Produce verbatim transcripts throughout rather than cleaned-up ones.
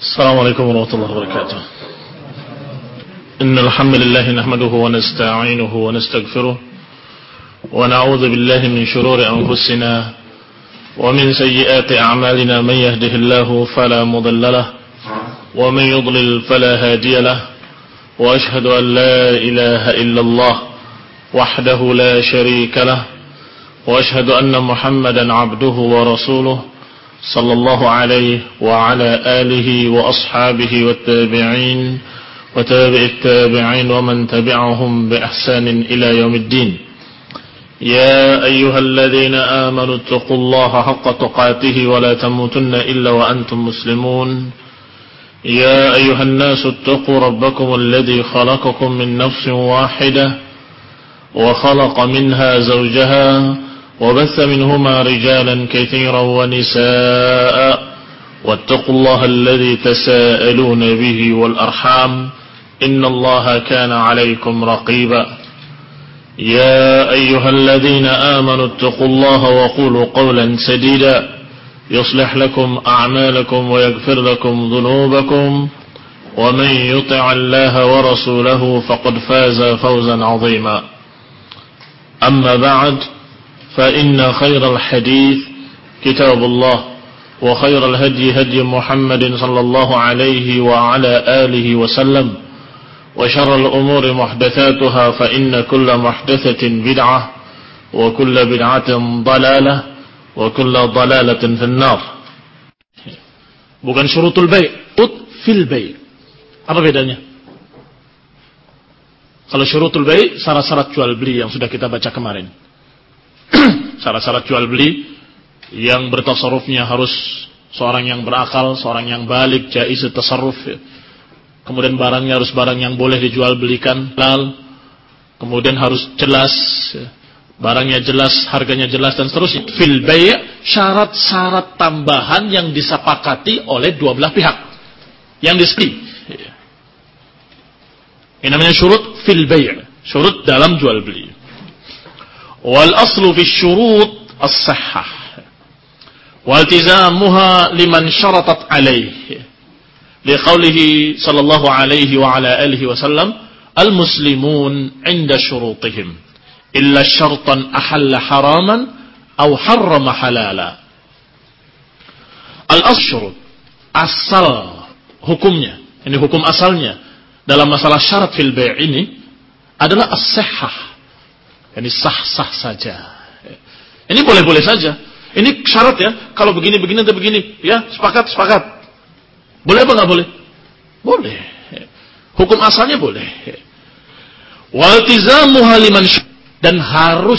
السلام عليكم ورحمة الله وبركاته. إن الحمد لله نحمده ونستعينه ونستغفره ونعوذ بالله من شرور أنفسنا ومن سيئات أعمالنا. من يهده الله فلا مضل له ومن يضلل فلا هادي له وأشهد أن لا إله إلا الله وحده لا شريك له وأشهد أن محمدا عبده ورسوله صلى الله عليه وعلى آله وأصحابه والتابعين وتابع التابعين ومن تبعهم بإحسان إلى يوم الدين. يا أيها الذين آمنوا اتقوا الله حق تقاته ولا تموتن إلا وأنتم مسلمون. يا أيها الناس اتقوا ربكم الذي خلقكم من نفس واحدة وخلق منها زوجها وبث منهما رجالا كثيرا ونساء واتقوا الله الذي تساءلون به والأرحام إن الله كان عليكم رقيبا. يا أيها الذين آمنوا اتقوا الله وقولوا قولا سديدا يصلح لكم أعمالكم ويغفر لكم ذنوبكم ومن يطع الله ورسوله فقد فاز فوزا عظيما. أما بعد فإن خير الحديث كتاب الله وخير الهدي هدي محمد صلى الله عليه وعلى آله وسلم وشر الأمور محدثاتها فإن كل محدثة بدعة وكل بدعة ضلالة وكل ضلالة في النار. Bukan syurutul bai', ut fil bai'. Apa bedanya? Kalau syurutul bai' syarat-syarat jual beli yang sudah kita baca kemarin. Syarat-syarat jual beli yang bertasarrufnya harus seorang yang berakal, seorang yang balik, jaiz tasarruf. Kemudian barangnya harus barang yang boleh dijual belikan, halal. Kemudian harus jelas, barangnya jelas, harganya jelas dan seterusnya. Fil bai' syarat-syarat tambahan yang disepakati oleh dua belah pihak yang disepakati. Ini namanya syurut fil bai', syurut dalam jual beli. Wal aslu fi syurut as-sihhah wa iltizamuha liman syaratat alaihi liqaulihi sallallahu alaihi wa ala alihi wasallam al-muslimun 'inda syurutihim illa syartan ahalla haraman aw harrama halala. Al-asl asal hukumnya, ini hukum asalnya dalam masalah syarat fil bai' ini adalah as-sihhah. Ini sah-sah saja. Ini boleh-boleh saja. Ini syarat ya. Kalau begini, begini, atau begini. Ya, sepakat, sepakat. Boleh apa nggak boleh? Boleh. Hukum asalnya boleh. Waltizamuha liman dan harus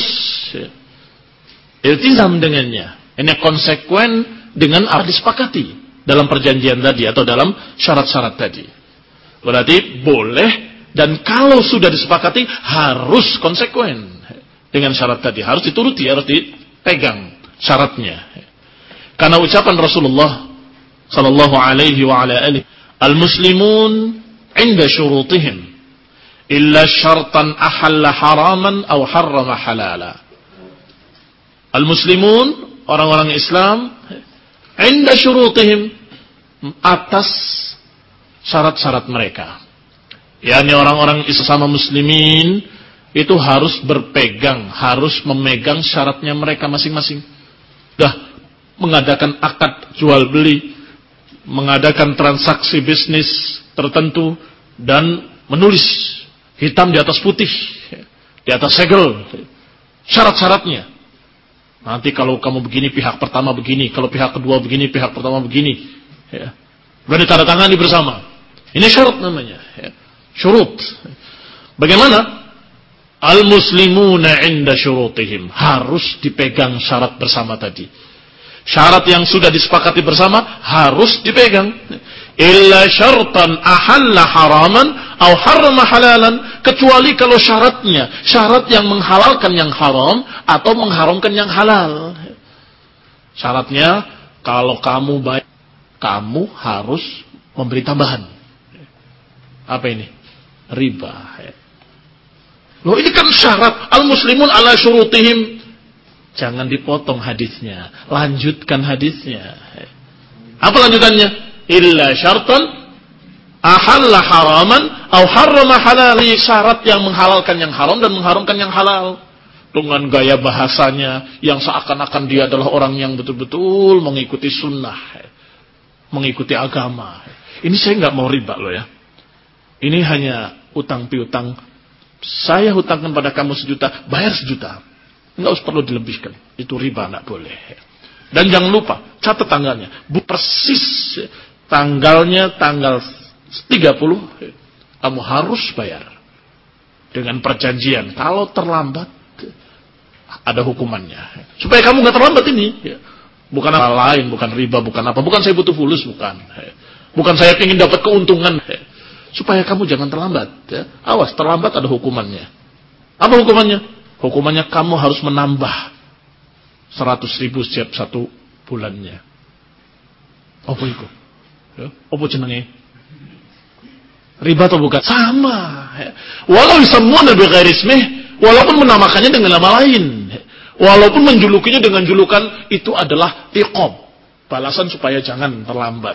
iltizam dengannya. Ini konsekuen dengan apa disepakati dalam perjanjian tadi atau dalam syarat-syarat tadi. Berarti boleh, dan kalau sudah disepakati harus konsekuen dengan syarat tadi, harus dituruti, harus dipegang syaratnya. Karena ucapan Rasulullah sallallahu alaihi wa ala alihi, al-muslimun 'inda syurutihim illa syartan ahalla haraman aw harrama halala. Al-muslimun, orang-orang Islam, 'inda syurutihim, atas syarat-syarat mereka. yakni orang-orang sesama muslimin itu harus berpegang, harus memegang syaratnya mereka masing-masing. Dah mengadakan akad jual beli, mengadakan transaksi bisnis tertentu dan menulis hitam di atas putih, di atas segel syarat-syaratnya. Nanti kalau kamu begini, pihak pertama begini, kalau pihak kedua begini, pihak pertama begini, ya. Berani tanda tangani bersama. Ini syarat namanya, ya. Syurut. Bagaimana? Al-muslimuna 'inda syurutihim, harus dipegang syarat bersama tadi. Syarat yang sudah disepakati bersama harus dipegang. Illa syartan ahalla haraman aw harrama halalan, kecuali kalau syaratnya syarat yang menghalalkan yang haram atau mengharamkan yang halal. Syaratnya kalau kamu baik, kamu harus memberi tambahan. Apa ini? Riba. Loh, ini kan syarat. Al-muslimun ala syurutihim. Jangan dipotong hadisnya, lanjutkan hadisnya. Apa lanjutannya? illa syartan ahalla haraman au harrama halal, syarat yang menghalalkan yang haram dan mengharamkan yang halal. Dengan gaya bahasanya yang seakan-akan dia adalah orang yang betul-betul mengikuti sunnah, mengikuti agama. Ini saya nggak mau riba loh ya. Ini hanya utang piutang. Saya hutangkan pada kamu sejuta, bayar sejuta. Nggak usah perlu dilebihkan. Itu riba, nggak boleh. Dan jangan lupa catat tanggalnya. Bu persis tanggalnya tanggal tiga puluh, kamu harus bayar dengan perjanjian. Kalau terlambat ada hukumannya. Supaya kamu nggak terlambat ini. Bukan hal lain, bukan riba, bukan apa. Bukan saya butuh fulus, bukan. Bukan saya ingin dapat keuntungan. Supaya kamu jangan terlambat. Awas, terlambat ada hukumannya. Apa hukumannya? Hukumannya kamu harus menambah seratus ribu setiap satu bulannya. Apa itu? Apa jenenge? Riba atau bukan? Sama. Walau disamuna bi ghairi ismih, walaupun menamakannya dengan nama lain, walaupun menjulukinya dengan julukan, itu adalah iqab, balasan supaya jangan terlambat.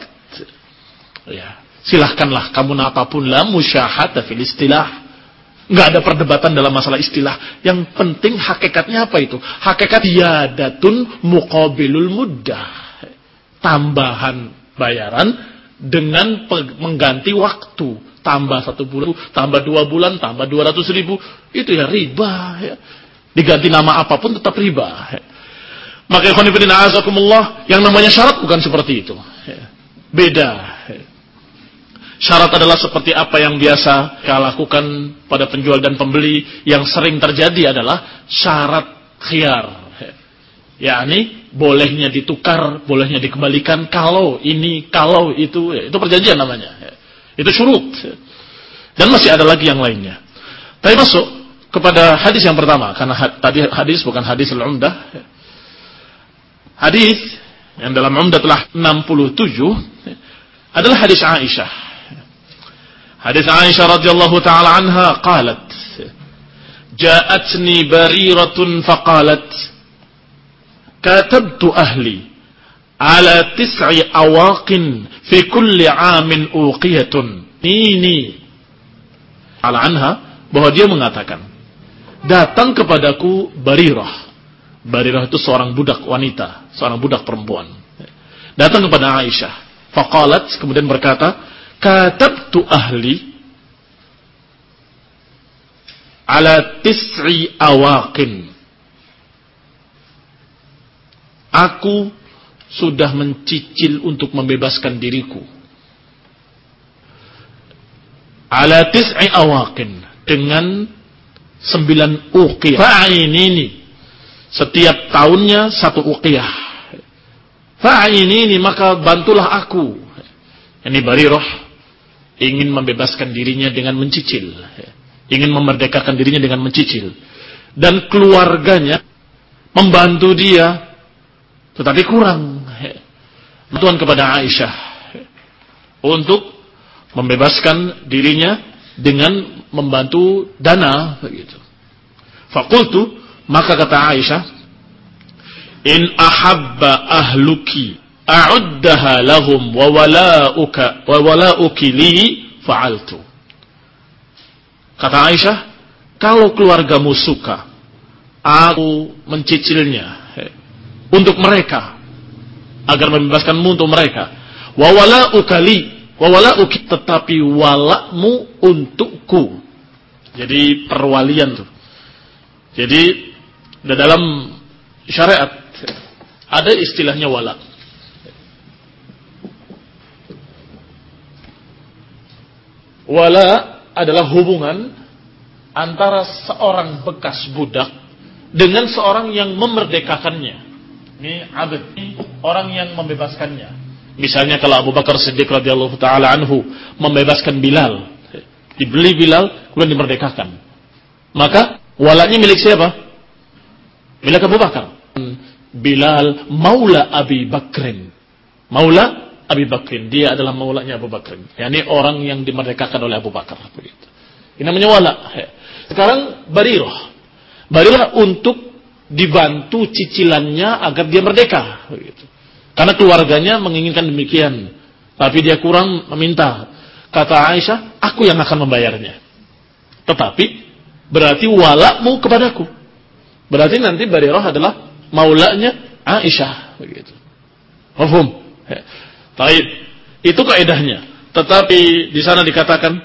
Ya, silahkanlah kamu apapun, la musyahata fil istilah. Enggak ada perdebatan dalam masalah istilah. Yang penting hakikatnya apa itu? Hakikat ziyadatun muqabilul muddah. Tambahan bayaran dengan mengganti waktu. Tambah satu bulan, tambah dua bulan, tambah dua ratus ribu. Itu ya riba. Ya. Diganti nama apapun tetap riba. Ya. Maka ikhwan fillah azakumullah, yang namanya syarat bukan seperti itu. Ya. Beda. Ya. Syarat adalah seperti apa yang biasa kita lakukan pada penjual dan pembeli. Yang sering terjadi adalah syarat khiyar. Ya, yakni bolehnya ditukar, bolehnya dikembalikan kalau ini, kalau itu. Ya, itu perjanjian namanya. Ya. Itu syurut. Dan masih ada lagi yang lainnya. Tapi masuk kepada hadis yang pertama. Karena had, tadi hadis bukan hadis al-Umdah. Hadis yang dalam Umdah telah enam puluh tujuh adalah hadis Aisyah. Hadis Aisyah radhiyallahu ta'ala anha qalat, ja'atni bariratun faqalat, katabtu ahli ala tis'i awaqin fi kulli amin uqiyatun. Ini ala anha, bahwa dia mengatakan, datang kepadaku Barirah. Barirah itu seorang budak wanita, seorang budak perempuan. Datang kepada Aisyah. Faqalat, kemudian berkata, katabtu ahli ala tis'i awaqin. Aku sudah mencicil untuk membebaskan diriku. Ala tis'i awaqin, dengan sembilan uqiyah. Fa'inini, setiap tahunnya satu uqiyah. Fa'inini, maka bantulah aku. Ini Barirah ingin membebaskan dirinya dengan mencicil, ingin memerdekakan dirinya dengan mencicil, dan keluarganya membantu dia, tetapi kurang bantuan kepada Aisyah untuk membebaskan dirinya dengan membantu dana begitu. Faqultu, maka kata Aisyah, in ahabba ahluki a'uddaha lahum wa wala'uka wa wala'uki li fa'altu. Kata Aisyah, kalau keluargamu suka, aku mencicilnya untuk mereka, agar membebaskanmu untuk mereka. Wa wala'uka li, wa wala'uki, tetapi walakmu untukku. Jadi perwalian tuh. Jadi dalam syariat ada istilahnya wala. Wala adalah hubungan antara seorang bekas budak dengan seorang yang memerdekakannya. Ini abd, orang yang membebaskannya. Misalnya kalau Abu Bakar Siddiq radhiyallahu taala anhu membebaskan Bilal, dibeli Bilal kemudian dimerdekakan, maka walanya milik siapa? Milik Abu Bakar. Bilal maula Abi Bakrin. Maula Abi Bakrin, dia adalah maulanya Abu Bakrin. yakni orang yang dimerdekakan oleh Abu Bakar. Begitu. Ini namanya wala. Sekarang Barirah. Barirah untuk dibantu cicilannya agar dia merdeka. Begitu. Karena keluarganya menginginkan demikian. Tapi dia kurang meminta. Kata Aisyah, aku yang akan membayarnya. Tetapi berarti walakmu kepadaku. Berarti nanti Barirah adalah maulanya Aisyah, begitu. Mafhum? Baik. Itu kaidahnya. Tetapi di sana dikatakan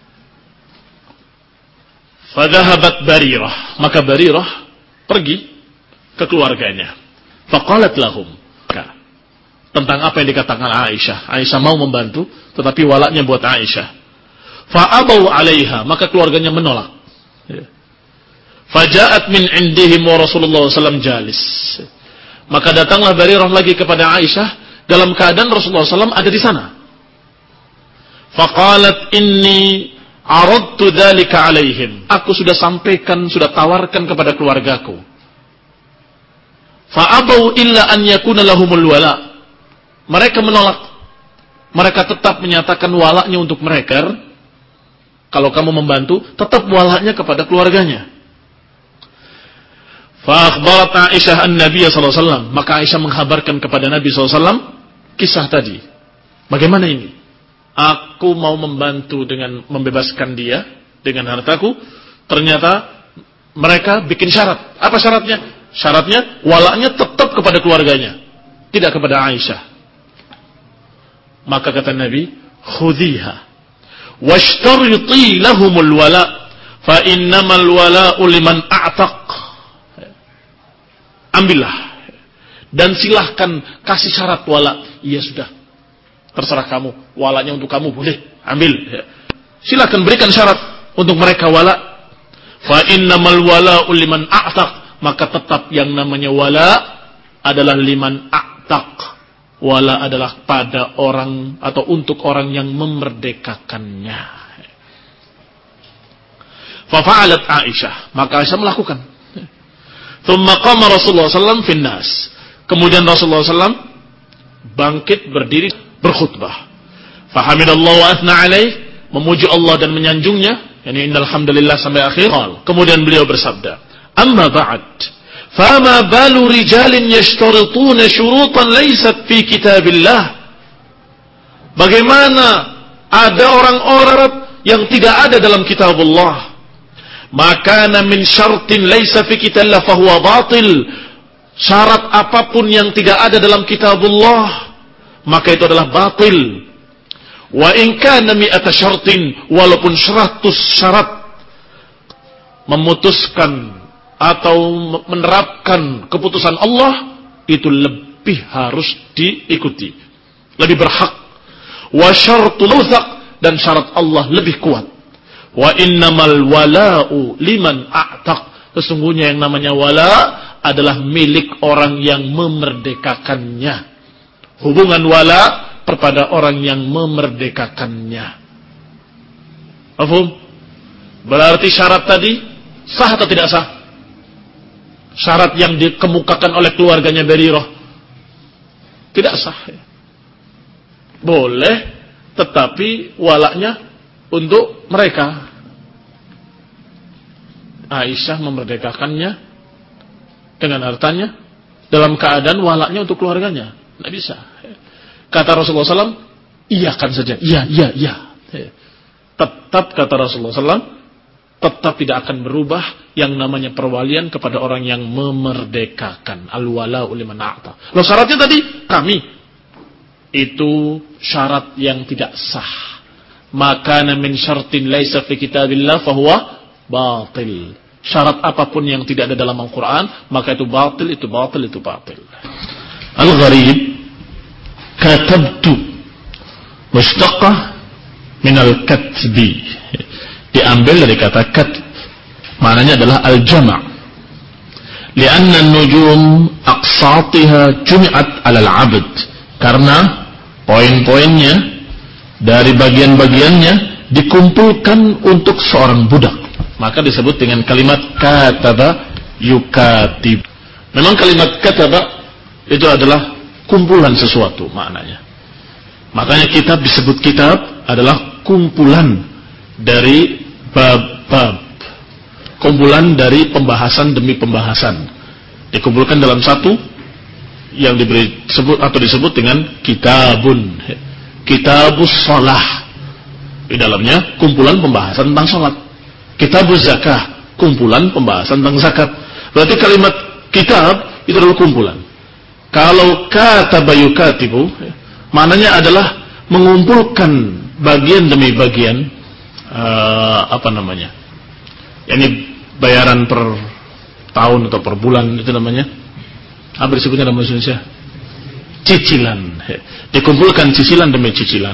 fadhahabat Barirah, maka Barirah pergi ke keluarganya. Faqalat lahum, tentang apa yang dikatakan Aisyah. Aisyah mau membantu, tetapi walaknya buat Aisyah. Fa'abau 'alaiha, maka keluarganya menolak. Faja'at min indihim wa Rasulullah sallallahu alaihi wasallam jalis. Maka datanglah Barirah lagi kepada Aisyah dalam keadaan Rasulullah sallallahu alaihi wasallam ada di sana. Faqalat inni aradtu dzalika 'alaihim. Aku sudah sampaikan, sudah tawarkan kepada keluargaku. Fa'abau illa an yakuna lahumul wala. Mereka menolak. Mereka tetap menyatakan walaknya untuk mereka. Kalau kamu membantu, tetap walaknya kepada keluarganya. Fa'akhbarat Aisyah an-Nabiy sallallahu alaihi wasallam. Maka Aisyah menghabarkan kepada Nabi sallallahu alaihi wasallam kisah tadi. Bagaimana ini? Aku mau membantu dengan membebaskan dia dengan hartaku. Ternyata mereka bikin syarat. Apa syaratnya? Syaratnya walaknya tetap kepada keluarganya, tidak kepada Aisyah. Maka kata Nabi, khudhiha washtariti lahumul wala fa innamal wala'u liman a'taq. Ambillah dan silahkan kasih syarat wala. Iya sudah, terserah kamu, walanya untuk kamu boleh ambil. Silahkan berikan syarat untuk mereka wala. Fa innamal wala'u liman a'taq. Maka tetap yang namanya wala adalah liman a'taq. Wala adalah pada orang atau untuk orang yang memerdekakannya. Fafa'alat Aisyah, maka Aisyah melakukan. Thumma qama Rasulullah sallallahu alaihi wasallam finnas. Kemudian Rasulullah sallallahu alaihi wasallam bangkit berdiri berkhutbah. Fahamidallahu wa athna alaih, memuji Allah dan menyanjungnya, yani innal hamdalillah sampai akhir. Kemudian beliau bersabda, amma ba'd, fama balu rijalin yashtarituna syurutan laysat fi kitabillah. Bagaimana ada orang-orang yang tidak ada dalam kitabullah. Maka min syartin laysa fi kitabillah fahuwa batil. Syarat apapun yang tidak ada dalam kitabullah, maka itu adalah batil. Wa in kana mi'ata syartin, walaupun seratus syarat memutuskan atau menerapkan keputusan Allah, itu lebih harus diikuti, lebih berhak. Wa syartul wuthaq, dan syarat Allah lebih kuat. Wa innamal wala'u liman a'taq. Sesungguhnya yang namanya wala adalah milik orang yang memerdekakannya. Hubungan wala kepada orang yang memerdekakannya. Paham? Berarti syarat tadi sah atau tidak sah? Syarat yang dikemukakan oleh keluarganya Barirah tidak sah. Boleh, tetapi walaknya untuk mereka. Aisyah memerdekakannya dengan hartanya dalam keadaan walaknya untuk keluarganya. Tidak bisa. Kata Rasulullah sallallahu alaihi wasallam, iyakan saja. Iya, iya, iya. Tetap kata Rasulullah sallallahu alaihi wasallam, tetap tidak akan berubah yang namanya perwalian kepada orang yang memerdekakan. Al-wala'u liman a'ta. Loh, syaratnya tadi kami. Itu syarat yang tidak sah. Maka min syartin laisa fi kitabillah fahuwa batil. Syarat apapun yang tidak ada dalam Al-Quran, maka itu batil, itu batil, itu batil. Al-gharib, katabtu mushtaqah min al-katbi. Diambil dari kata kat, maknanya adalah al-jama'. Lianna an-nujum aqsatiha jumi'at 'ala al-'abd. Karena poin-poinnya dari bagian-bagiannya dikumpulkan untuk seorang budak. Maka disebut dengan kalimat kataba yukatib. Memang kalimat kataba itu adalah kumpulan sesuatu maknanya. Makanya kitab disebut kitab adalah kumpulan dari bab-bab, kumpulan dari pembahasan demi pembahasan, dikumpulkan dalam satu yang diberi sebut atau disebut dengan kitabun. Kitabus Shalah, di dalamnya kumpulan pembahasan tentang salat. Kitabuz Zakah, kumpulan pembahasan tentang zakat. Berarti kalimat kitab itu adalah kumpulan. Kalau kataba yukatibu, maknanya adalah mengumpulkan bagian demi bagian, uh, apa namanya? Yani bayaran per tahun atau per bulan, itu namanya apa disebutnya dalam bahasa Indonesia? Cicilan. Dikumpulkan cicilan demi cicilan,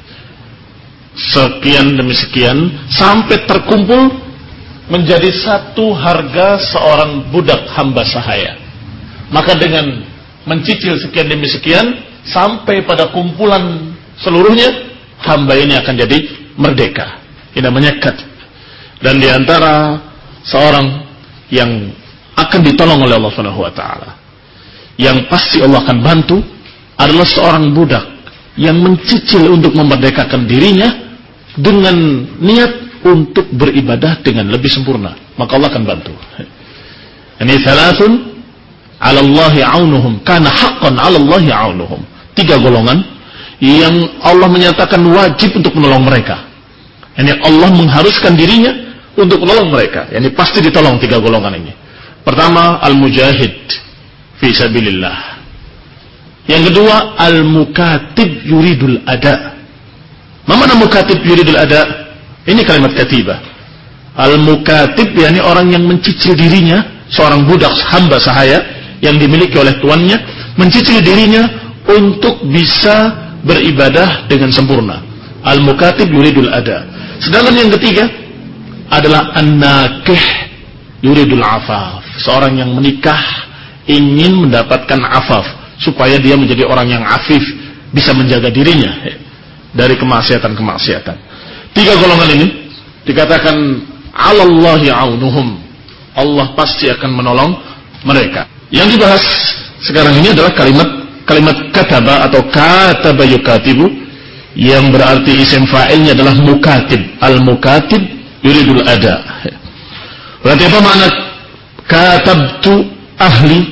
sekian demi sekian, sampai terkumpul menjadi satu harga seorang budak hamba sahaya. Maka dengan mencicil sekian demi sekian sampai pada kumpulan seluruhnya, hamba ini akan jadi merdeka. Ini namanya katib. Dan diantara seorang yang akan ditolong oleh Allah Subhanahu Wa Taala, yang pasti Allah akan bantu, adalah seorang budak yang mencicil untuk memerdekakan dirinya dengan niat untuk beribadah dengan lebih sempurna. Maka Allah akan bantu. Ini thalathun 'ala Allahi 'aunuhum, kana haqqan 'ala Allahi 'aunuhum. Tiga golongan yang Allah menyatakan wajib untuk menolong mereka. Ini Allah mengharuskan dirinya untuk menolong mereka. Ini pasti ditolong tiga golongan ini. Pertama, al-mujahid fi sabilillah. Yang kedua, al-mukatib yuridul ada. Mana mukatib yuridul ada? Ini kalimat katibah. Al-mukatib yakni orang yang mencicil dirinya, seorang budak hamba sahaya yang dimiliki oleh tuannya, mencicil dirinya untuk bisa beribadah dengan sempurna. Al-mukatib yuridul ada. Sedangkan yang ketiga adalah an-nakih yuridul afaf. Seorang yang menikah ingin mendapatkan afaf, supaya dia menjadi orang yang afif, bisa menjaga dirinya dari kemaksiatan-kemaksiatan. Tiga golongan ini dikatakan 'alallahi 'aunuhum. Allah pasti akan menolong mereka. Yang dibahas sekarang ini adalah kalimat kalimat kataba atau kataba yukatibu, yang berarti isim fa'ilnya adalah mukatib. Al-mukatib yuridul ada. Berarti apa makna katabtu ahli?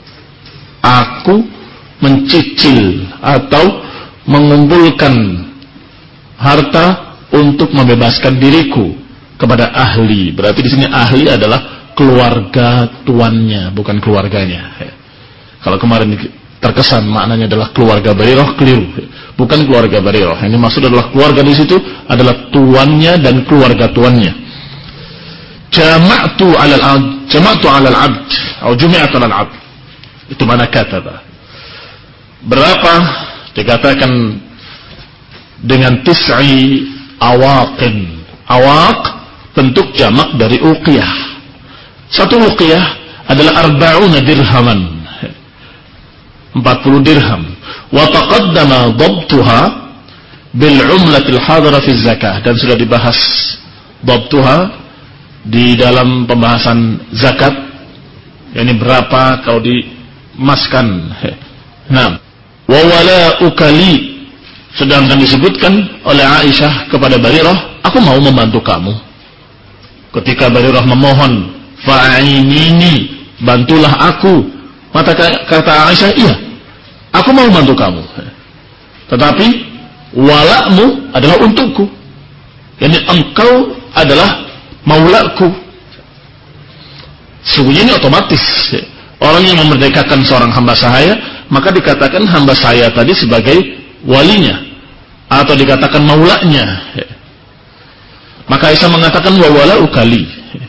Aku mencicil atau mengumpulkan harta untuk membebaskan diriku kepada ahli. Berarti di sini ahli adalah keluarga tuannya, bukan keluarganya. Kalau kemarin terkesan maknanya adalah keluarga Barirah, keliru. Bukan keluarga Barirah. Ini maksud adalah keluarga di situ adalah tuannya dan keluarga tuannya. Jama'tu 'alal 'abd, jama'tu 'alal 'abd atau jumi'atu 'alal 'abd. Itu mana kataba. Berapa? Dikatakan dengan tis'i awaqin. Awaq bentuk jamak dari uqiyah. Satu uqiyah adalah arba'una dirhaman, empat puluh dirham. Wa taqaddama dhabtuha bil 'umlatil hadira fi zakah, dan sudah dibahas dhabtuha di dalam pembahasan zakat. Yani berapa kalau diemaskan. Nah, wa wala ukali, sedangkan disebutkan oleh Aisyah kepada Barirah, aku mau membantu kamu. Ketika Barirah memohon, fa'inini, bantulah aku. Maka kata Aisyah, iya, aku mau membantu kamu. Tetapi walakmu adalah untukku. Yani engkau adalah maulaku. Sungguhnya ini otomatis. Orang yang memerdekakan seorang hamba sahaya, maka dikatakan hamba saya tadi sebagai walinya, atau dikatakan maulanya. Maka Aisyah mengatakan wawala ukali.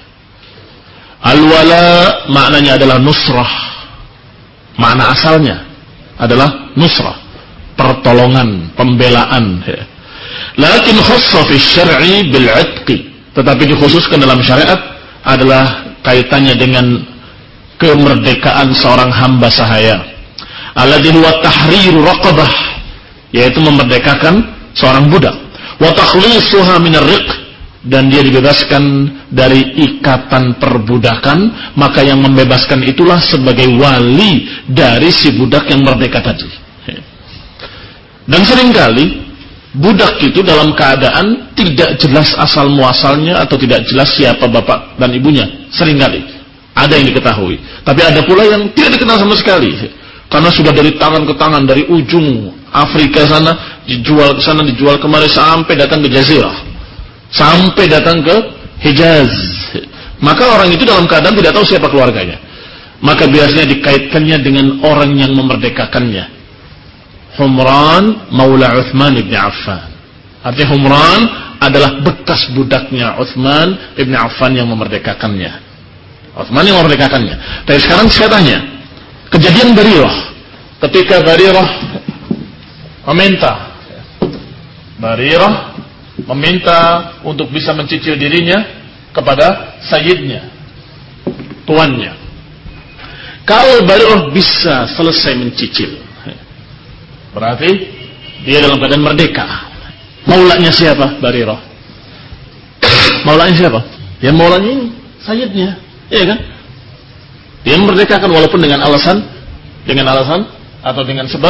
Al-wala maknanya adalah nusrah. Makna asalnya adalah nusrah, pertolongan, pembelaan. Lakin khassa fi syar'i bil 'itqi, tetapi dikhususkan dalam syariat adalah kaitannya dengan kemerdekaan seorang hamba sahaya. Alladhi huwa tahriru raqabah, yaitu memerdekakan seorang budak. Wa takhlisuha min ar-riq, dan dia dibebaskan dari ikatan perbudakan, maka yang membebaskan itulah sebagai wali dari si budak yang merdeka tadi. Dan seringkali budak itu dalam keadaan tidak jelas asal muasalnya atau tidak jelas siapa bapak dan ibunya. Seringkali ada yang diketahui, tapi ada pula yang tidak dikenal sama sekali, karena sudah dari tangan ke tangan, dari ujung Afrika sana dijual ke sana, dijual kemari sampai datang ke Jazirah, sampai datang ke Hijaz. Maka orang itu dalam keadaan tidak tahu siapa keluarganya. Maka biasanya dikaitkannya dengan orang yang memerdekakannya. Humran Maula Uthman ibn Affan. Artinya Humran adalah bekas budaknya Uthman ibn Affan yang memerdekakannya. Uthman yang memerdekakannya. Tapi sekarang saya tanya, kejadian Barirah, ketika Barirah meminta Barirah meminta untuk bisa mencicil dirinya kepada sayyidnya, tuannya. Kalau Barirah bisa selesai mencicil, berarti dia dalam keadaan merdeka. Maulanya siapa? Barirah. Maulanya siapa? Ya maulanya ini, sayyidnya, iya kan? Dia memerdekakan walaupun dengan alasan, dengan alasan atau dengan sebab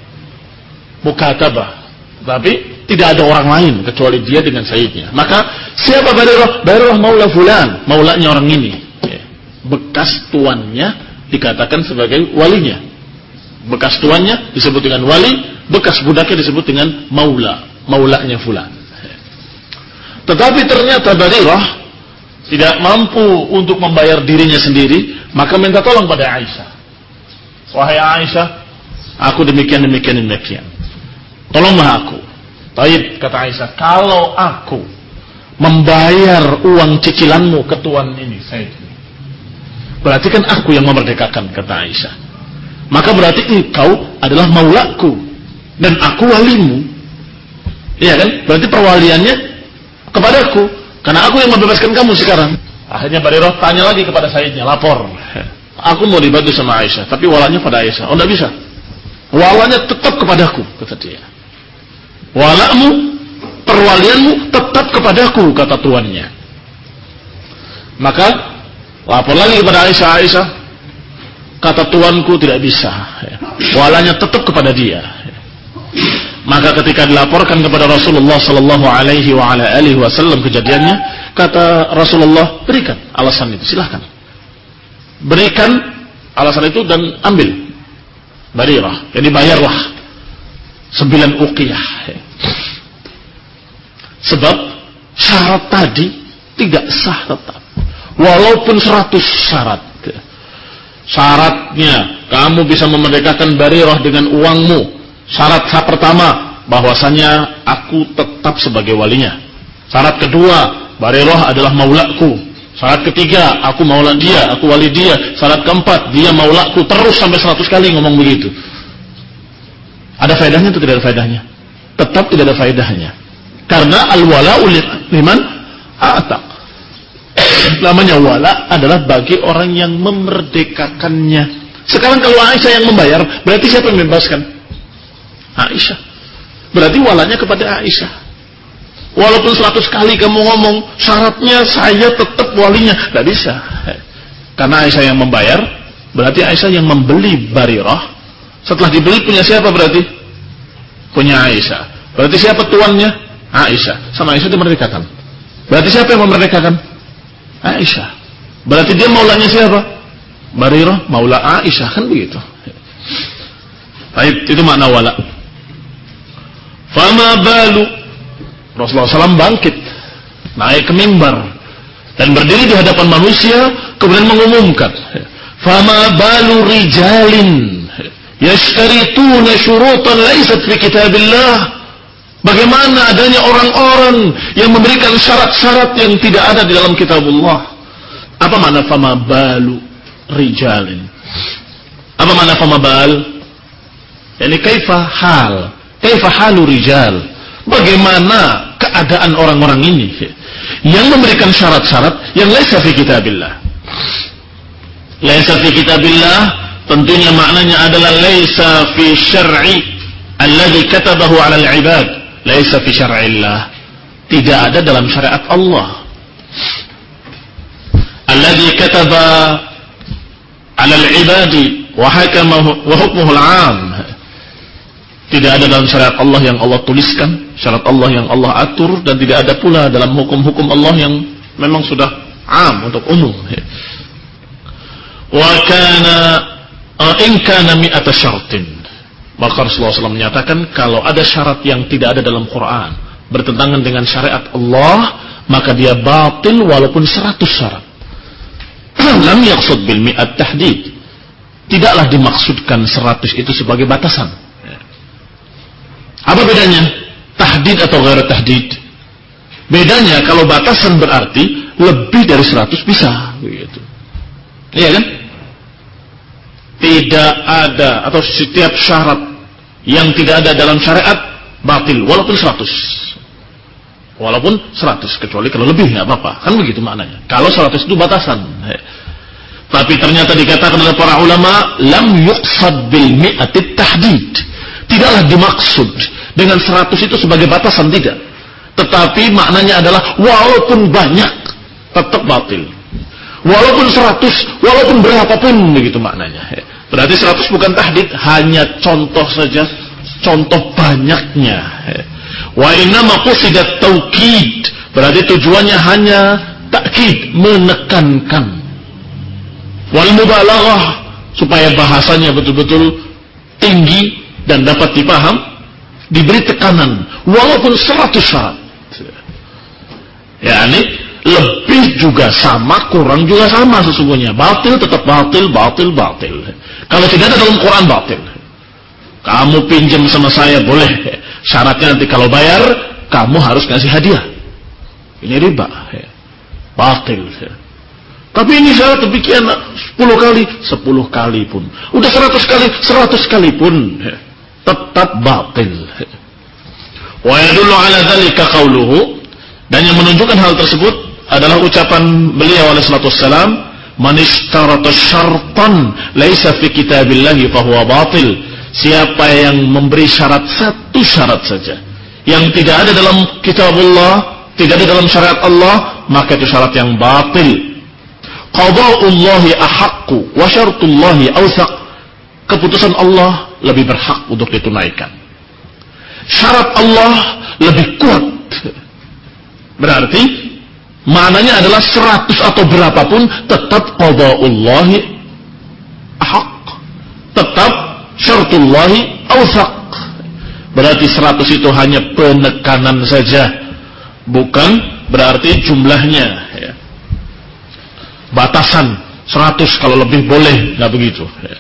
mukatabah. Tapi tidak ada orang lain kecuali dia dengan sayyidnya. Maka siapa Barirah? Barirah maula fulan, maulanya orang ini. Bekas tuannya dikatakan sebagai walinya. Bekas tuannya disebut dengan wali, bekas budaknya disebut dengan maula, maulanya fulan. Tetapi ternyata Barirah tidak mampu untuk membayar dirinya sendiri, maka minta tolong pada Aisyah. Wahai Aisyah, aku demikian demikian demikian. Tolonglah aku. Baik, kata Aisyah, kalau aku membayar uang cicilanmu ke tuan ini, saya berarti kan aku yang memerdekakan, kata Aisyah. Maka berarti engkau adalah maulaku dan aku walimu. Iya kan? Berarti perwaliannya kepadaku, karena aku yang membebaskan kamu sekarang. Akhirnya Barirah tanya lagi kepada sayyidnya, lapor. Aku mau dibantu sama Aisyah, tapi walanya pada Aisyah. Oh, enggak bisa. Walanya tetap kepadaku, kata dia. Walamu, perwalianmu tetap kepadaku, kata tuannya. Maka lapor lagi kepada Aisyah, Aisyah, kata tuanku tidak bisa. Walanya tetap kepada dia. Maka ketika dilaporkan kepada Rasulullah sallallahu alaihi wa ala alihi wasallam kejadiannya, kata Rasulullah, berikan alasan itu, silahkan. Berikan alasan itu dan ambil Barirah. Jadi bayarlah sembilan uqiyah. Sebab syarat tadi tidak sah tetap. Walaupun seratus syarat. Syaratnya kamu bisa memerdekakan Barirah dengan uangmu. Syarat pertama, bahwasanya aku tetap sebagai walinya. Syarat kedua, Barirah adalah maulaku. Syarat ketiga, aku maula dia, aku wali dia. Syarat keempat, dia maulaku. Terus sampai seratus kali ngomong begitu. Ada faedahnya atau tidak ada faedahnya? Tetap tidak ada faedahnya. Karena al-wala'u liman a'taq. Namanya wala adalah bagi orang yang memerdekakannya. Sekarang kalau Aisyah yang membayar, berarti siapa yang membebaskan? Aisyah. Berarti walanya kepada Aisyah. Walaupun seratus kali kamu ngomong, syaratnya saya tetap walinya. Tidak bisa. Karena Aisyah yang membayar, berarti Aisyah yang membeli Barirah. Setelah dibeli punya siapa berarti? Punya Aisyah. Berarti siapa tuannya? Aisyah. Sama Aisyah dimerdekakan. Berarti siapa yang memerdekakan? Aisyah. Berarti dia maulanya siapa? Barirah, maula Aisyah, kan begitu. Baik, itu makna wala. Fama balu, Rasulullah shallallahu alaihi wasallam bangkit, naik ke mimbar dan berdiri di hadapan manusia, kemudian mengumumkan, fama balu rijalin yashtarituna syurutan laysat fi kitabillah. Bagaimana adanya orang-orang yang memberikan syarat-syarat yang tidak ada di dalam kitabullah. Apa makna fama balu rijalin? Apa makna fama bal? Yani kaifa hal? Kaifa halu rijal? Bagaimana keadaan orang-orang ini yang memberikan syarat-syarat yang laisa fi kitabillah? Laisa fi kitabillah tentunya maknanya adalah laisa fi syar'i alladhi katabahu 'ala al-'ibad. Laisa fi syar'illah. Tidak ada dalam syariat Allah. Alladhi kataba 'ala al-'ibadi wa hakamahu wa hukmuhu al-'am. Tidak ada dalam syariat Allah yang Allah tuliskan, syariat Allah yang Allah atur, dan tidak ada pula dalam hukum-hukum Allah yang memang sudah 'am untuk umum. Wa kana in kana mi'ata syartin. Maka Rasulullah shallallahu alaihi wasallam menyatakan kalau ada syarat yang tidak ada dalam Quran bertentangan dengan syariat Allah, maka dia batil walaupun seratus syarat. Lam yaqsud bil mi'at tahdid. Tidaklah dimaksudkan seratus itu sebagai batasan. Apa bedanya? Tahdid atau ghair tahdid? Bedanya kalau batasan berarti lebih dari seratus bisa, begitu. Iya kan? Tidak ada atau setiap syarat yang tidak ada dalam syariat batil walaupun seratus. Walaupun seratus, kecuali kalau lebih nggak apa-apa. Kan begitu maknanya. Kalau seratus itu batasan. Tapi ternyata dikatakan oleh para ulama, lam yuqsad bil mi'atit tahdid. Tidaklah dimaksud dengan seratus itu sebagai batasan, tidak. Tetapi maknanya adalah walaupun banyak tetap batil. Walaupun seratus, walaupun berapapun, begitu maknanya. Berarti seratus bukan tahdid, hanya contoh saja, contoh banyaknya. Wa innama qusidat taukid, berarti tujuannya hanya takkid, menekankan. Wal mubalaghah, supaya bahasanya betul-betul tinggi dan dapat dipaham, diberi tekanan walaupun seratus syarat. Ya, ini lebih juga sama, kurang juga sama sesungguhnya. Batil tetap batil, batil, batil. Kalau tidak ada dalam Quran, batil. Kamu pinjam sama saya boleh. Syaratnya nanti kalau bayar, kamu harus ngasih hadiah. Ini riba. Batil. Tapi ini syarat demikian sepuluh kali, sepuluh kali pun. Udah seratus kali, seratus kali pun. Tetap batil. Wa yadullu ala dzalika qauluhu, dan yang menunjukkan hal tersebut adalah ucapan beliau alaihi salatu wassalam, man ishtarata syartan laisa fi kitabillahi fa huwa batil. Siapa yang memberi syarat satu syarat saja yang tidak ada dalam kitabullah, tidak ada dalam syariat Allah, maka itu syarat yang batil. Qada'ullahi ahaqqu wa syartullahi awthaq. Keputusan Allah lebih berhak untuk ditunaikan. Syarat Allah lebih kuat. Berarti maknanya adalah seratus atau berapapun tetap qada'ullahi ahaq, tetap syartullahi awthaq. Berarti seratus itu hanya penekanan saja, bukan berarti jumlahnya, ya. Batasan seratus, kalau lebih boleh, nggak begitu, ya.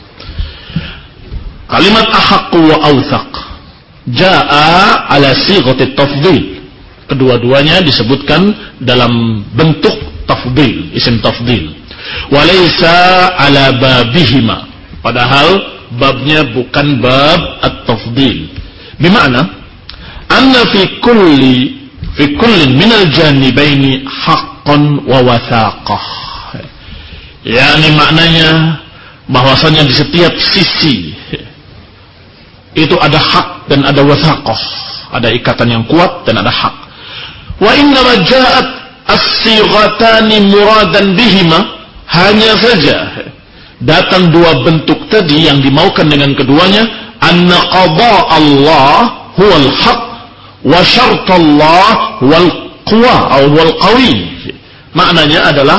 Kalimat ahaqqu wa awthaq jaa ala sighatit tafdhil. Kedua-duanya disebutkan dalam bentuk tafdhil, isim tafdhil. Walaysa ala babihima, padahal babnya bukan bab at-tafdhil. Bima'na anna fi kulli fi kullin minal janibaini haqqan wa wathaqah. Yani maknanya bahwasanya di setiap sisi itu ada hak dan ada wathaqah, ada ikatan yang kuat dan ada hak. Wa innama ja'at as-sighatani muradan bihima, hanya saja datang dua bentuk tadi yang dimaukan dengan keduanya, anna qada Allah huwal haq wa syartallah wal quwa atau wal qawi. Maknanya adalah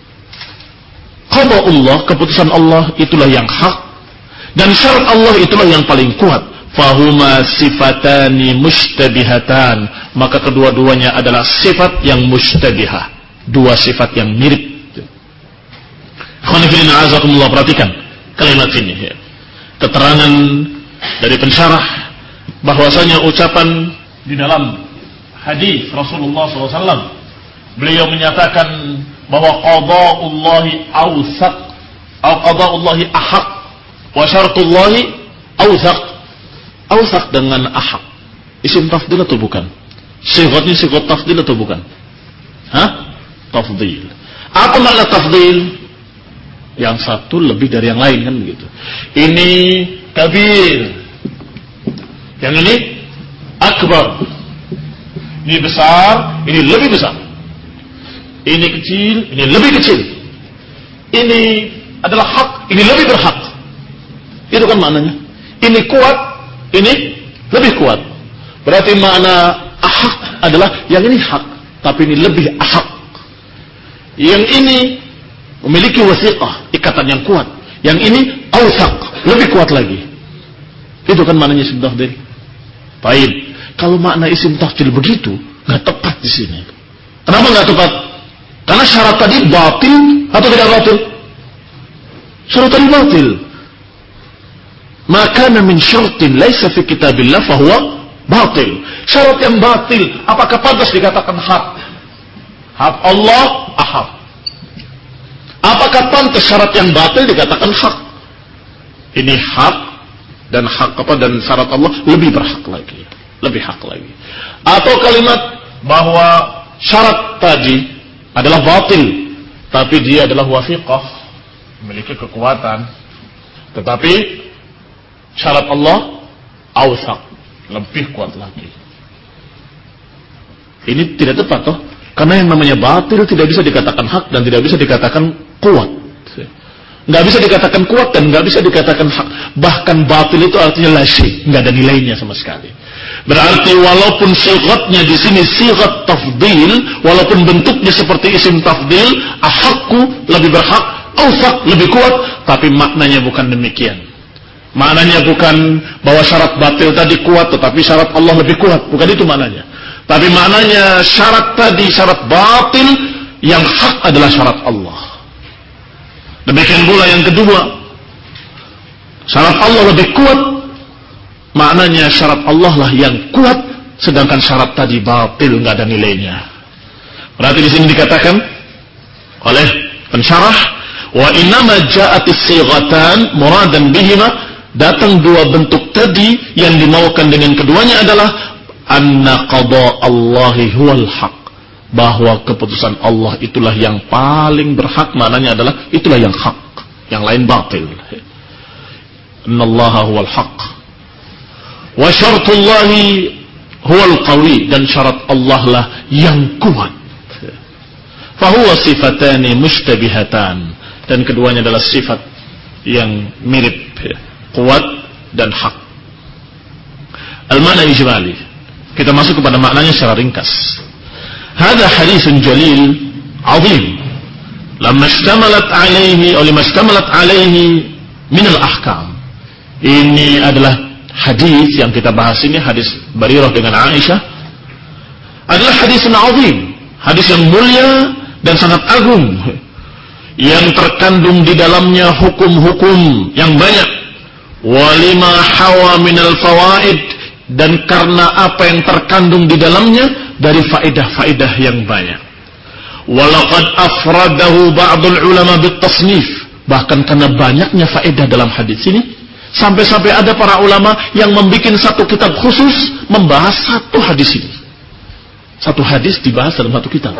qada Allah, keputusan Allah itulah yang hak dan syarat Allah itulah yang paling kuat. Fahuma sifatani mustabihatan, maka kedua-duanya adalah sifat yang mustabihah, dua sifat yang mirip. Khonifilina azakumullah, perhatikan kalimat ini, ya. Keterangan dari pensyarah bahwasanya ucapan di dalam hadis Rasulullah shallallahu alaihi wasallam, beliau menyatakan bahwa qada'ullahi awthaq atau qada'ullahi ahaq wa syartullahi awthaq. Awthaq dengan ahaq isim tafdil atau bukan? Sighatnya sighat tafdil atau bukan? Hah? Tafdil. Apa makna tafdil? Yang satu lebih dari yang lain, kan begitu. Ini kabir, yang ini akbar. Ini besar, ini lebih besar. Ini kecil, ini lebih kecil. Ini adalah hak, ini lebih berhak. Itu kan maknanya. Ini kuat, ini lebih kuat. Berarti makna ahak adalah yang ini hak, tapi ini lebih ahak. Yang ini memiliki wasiqah, ikatan yang kuat. Yang ini awthaq, lebih kuat lagi. Itu kan maknanya isim tafdhil. Baik. Kalau makna isim tafdhil begitu, nggak tepat di sini. Kenapa nggak tepat? Karena syarat tadi batil atau tidak batil? Syarat tadi batil. Maka min syartin laisa fi kitabillah fahuwa batil. Syarat yang batil, apakah pantas dikatakan hak? Hak Allah ahad. Apakah pantas syarat yang batil dikatakan hak? Ini hak dan hak apa dan syarat Allah lebih berhak lagi, lebih hak lagi. Atau kalimat bahwa syarat tadi adalah batil, tapi dia adalah wafiqah, memiliki kekuatan, tetapi syarat Allah awsaq, lebih kuat lagi. Ini tidak tepat toh, karena yang namanya batil tidak bisa dikatakan hak dan tidak bisa dikatakan kuat. Nggak bisa dikatakan kuat dan nggak bisa dikatakan hak. Bahkan batil itu artinya la syai', nggak ada nilainya sama sekali. Berarti walaupun sighatnya di sini sighat tafdhil, walaupun bentuknya seperti isim tafdhil, ahakku lebih berhak, awsaq lebih kuat, tapi maknanya bukan demikian. Maknanya bukan bahwa syarat batil tadi kuat, tetapi syarat Allah lebih kuat. Bukan itu maknanya. Tapi maknanya syarat tadi syarat batil, yang hak adalah syarat Allah. Demikian pula yang kedua, syarat Allah lebih kuat, maknanya syarat Allah lah yang kuat, sedangkan syarat tadi batil, nggak ada nilainya. Berarti di sini dikatakan oleh pensyarah, wa innama ja'atis sighatan muradan bihima, datang dua bentuk tadi yang dimaukan dengan keduanya adalah anna qada Allahi huwal haq, bahwa keputusan Allah itulah yang paling berhak, maknanya adalah itulah yang hak, yang lain batil. Innallaha huwal haq wa syartullahi huwal qawi, dan syarat Allah lah yang kuat. Fahuwa sifatani mushtabihatan, dan keduanya adalah sifat yang mirip, kuat dan hak. Al-ma'na ijmali, kita masuk kepada maknanya secara ringkas. Hada hadisun jalil azim lamma ishtamalat alaihi oleh ishtamalat alaihi min al-ahkam. Ini adalah hadis yang kita bahas ini, hadis Barirah dengan Aisyah, adalah hadisun azim, hadis yang mulia dan sangat agung, yang terkandung di dalamnya hukum-hukum yang banyak. Walima hawa minal fawaid, dan karena apa yang terkandung di dalamnya dari faedah-faedah yang banyak. Walaqad afradahu ba'dul ulama bitasnif, bahkan karena banyaknya faedah dalam hadis ini, sampai-sampai ada para ulama yang membuat satu kitab khusus membahas satu hadis ini. Satu hadis dibahas dalam satu kitab.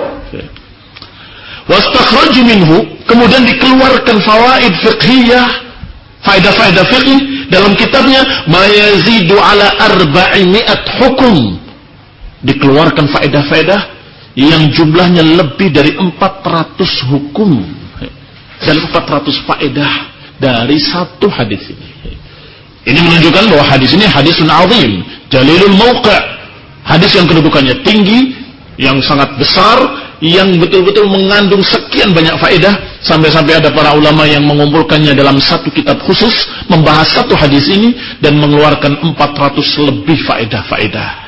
Wastakhraju minhu, kemudian dikeluarkan fawaid fiqhiyah, faedah-faedah fiqh dalam kitabnya mayazidu ala arba'imi'at hukum. Dikeluarkan faedah-faedah yang jumlahnya lebih dari empat ratus hukum dan empat ratus faedah dari satu hadis ini. Ini menunjukkan bahwa hadis ini hadisun azim, jalilul mauqa', hadis yang kedudukannya tinggi, yang sangat besar, yang betul-betul mengandung sekian banyak faedah, sampai-sampai ada para ulama yang mengumpulkannya dalam satu kitab khusus membahas satu hadis ini dan mengeluarkan empat ratus lebih faedah-faedah.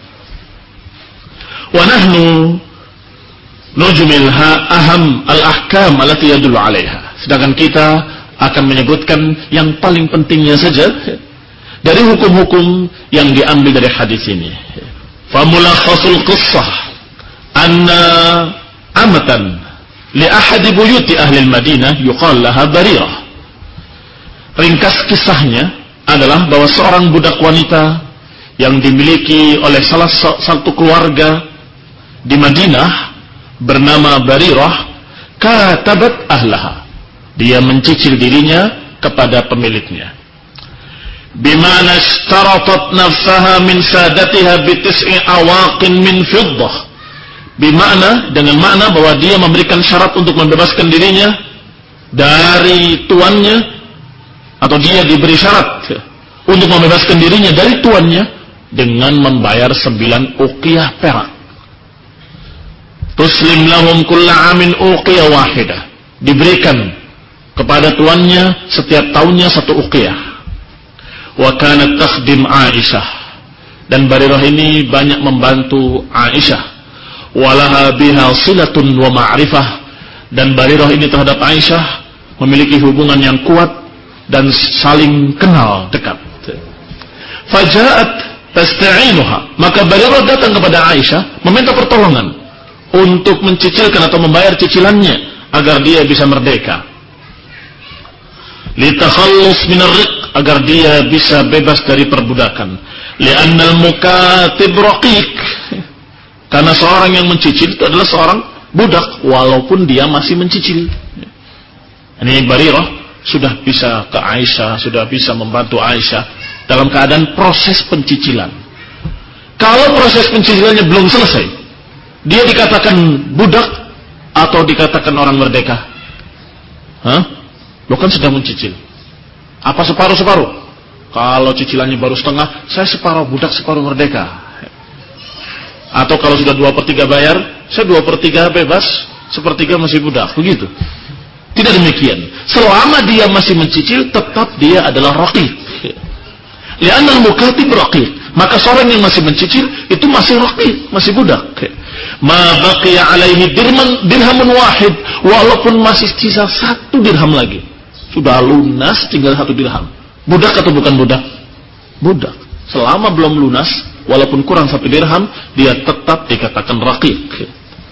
Wa nahnu nujmilha aham al-ahkam allati yadullu 'alaiha. Sedangkan kita akan menyebutkan yang paling pentingnya saja dari hukum-hukum yang diambil dari hadis ini. Fa mulakhasul qissah anna amatan li ahadi buyuti ahli al-Madinah yuqal laha Barirah. Ringkas kisahnya adalah bahwa seorang budak wanita yang dimiliki oleh salah satu keluarga di Madinah bernama Barirah, katabat ahlaha, dia mencicil dirinya kepada pemiliknya. Bimana istaratat nafsaha min sadatiha bitis'i awaqin min fiddah, bimana, dengan makna bahwa dia memberikan syarat untuk membebaskan dirinya dari tuannya, atau dia diberi syarat untuk membebaskan dirinya dari tuannya dengan membayar sembilan uqiyah perak. Tuslim lahum kulla amin uqiyah wahidah, diberikan kepada tuannya setiap tahunnya satu uqiyah. wa kanat takhdim Aisyah, dan Barirah ini banyak membantu Aisyah, walaha biha silatun wa ma'rifah, dan Barirah ini terhadap Aisyah memiliki hubungan yang kuat dan saling kenal dekat. Faja'at tasta'inuha, maka Barirah datang kepada Aisyah meminta pertolongan untuk mencicilkan atau membayar cicilannya agar dia bisa merdeka. Litakhallus minar riq, agar dia bisa bebas dari perbudakan. Li'annal mukatib raqiq, karena seorang yang mencicil itu adalah seorang budak walaupun dia masih mencicil. Ini Barirah sudah bisa ke Aisyah, sudah bisa membantu Aisyah dalam keadaan proses pencicilan. Kalau proses pencicilannya belum selesai, dia dikatakan budak atau dikatakan orang merdeka? Hah? Lo kan sedang mencicil. Apa separuh-separuh? Kalau cicilannya baru setengah, saya separuh budak, separuh merdeka. Atau kalau sudah dua per tiga bayar, saya dua per tiga bebas, sepertiga masih budak. Begitu. Tidak demikian. Selama dia masih mencicil, tetap dia adalah raqiq. Li'annal mukatib raqiq, maka seorang yang masih mencicil itu masih raqiq, masih budak. Ma baqiya alaihi dirman dirhamun wahid, walaupun masih sisa satu dirham lagi. Sudah lunas, tinggal satu dirham. Budak atau bukan budak? Budak. Selama belum lunas, walaupun kurang satu dirham, dia tetap dikatakan raqiq.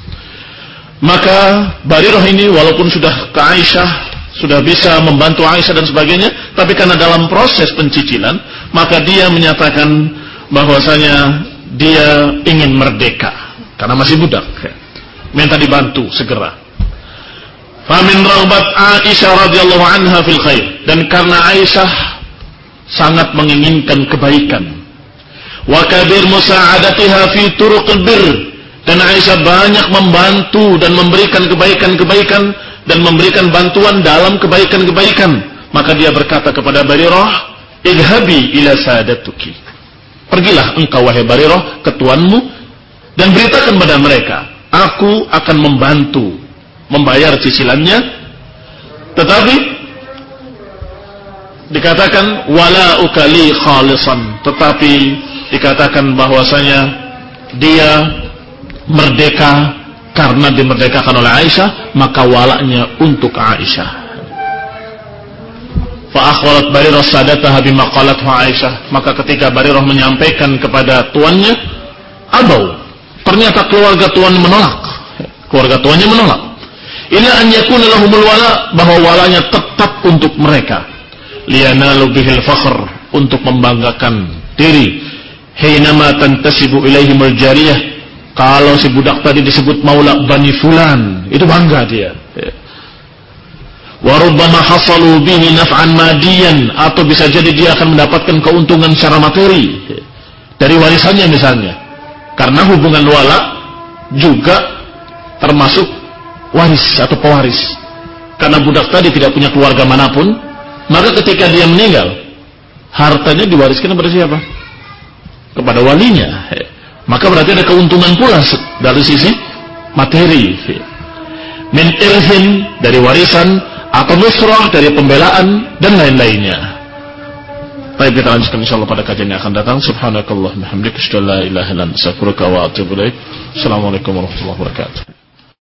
Maka Barirah ini walaupun sudah ke Aisyah, sudah bisa membantu Aisyah dan sebagainya, tapi karena dalam proses pencicilan, maka dia menyatakan bahwasanya dia ingin merdeka karena masih budak, minta dibantu segera. Famin raghbat Aisyah radhiyallahu anha fil khair, dan karena Aisyah sangat menginginkan kebaikan, wa kabir musa'adatiha fi turuqil birr, dan Aisyah banyak membantu dan memberikan kebaikan-kebaikan dan memberikan bantuan dalam kebaikan-kebaikan, maka dia berkata kepada Barirah, idhabi ila sadatuki, pergilah engkau wahai Barirah ke tuanmu dan beritakan pada mereka, aku akan membantu membayar cicilannya. Tetapi dikatakan wala ukali khalisan, tetapi dikatakan bahwasanya dia merdeka karena dimerdekakan oleh Aisyah, maka walaknya untuk Aisyah. Fa akhbarat Barirah sadataha bima qalathu Aisyah, maka ketika Barirah menyampaikan kepada tuannya, abau, ternyata keluarga tuan menolak. Keluarga tuannya menolak. Ila an yakuna lahumul wala, bahwa walanya tetap untuk mereka. Liyanalu bihil fakhr, untuk membanggakan diri. Hinama tantasibu ilaihimul jariyah, kalau si budak tadi disebut maula bani fulan, itu bangga dia. Wa rubbama hasalu bihi naf'an madiyan, atau bisa jadi dia akan mendapatkan keuntungan secara materi dari warisannya misalnya. Karena hubungan wala juga termasuk waris atau pewaris. Karena budak tadi tidak punya keluarga manapun, maka ketika dia meninggal, hartanya diwariskan kepada siapa? Kepada walinya. Maka berarti ada keuntungan pula dari sisi materi. Min irhin, dari warisan, atau nusrah, dari pembelaan, dan lain-lainnya. Baik, kita lanjutkan insyaallah pada kajian yang akan datang. Subhanakallah bihamdika asyhadu an la ilaha illa anta astaghfiruka wa atubu ilaik. Assalamualaikum warahmatullahi wabarakatuh.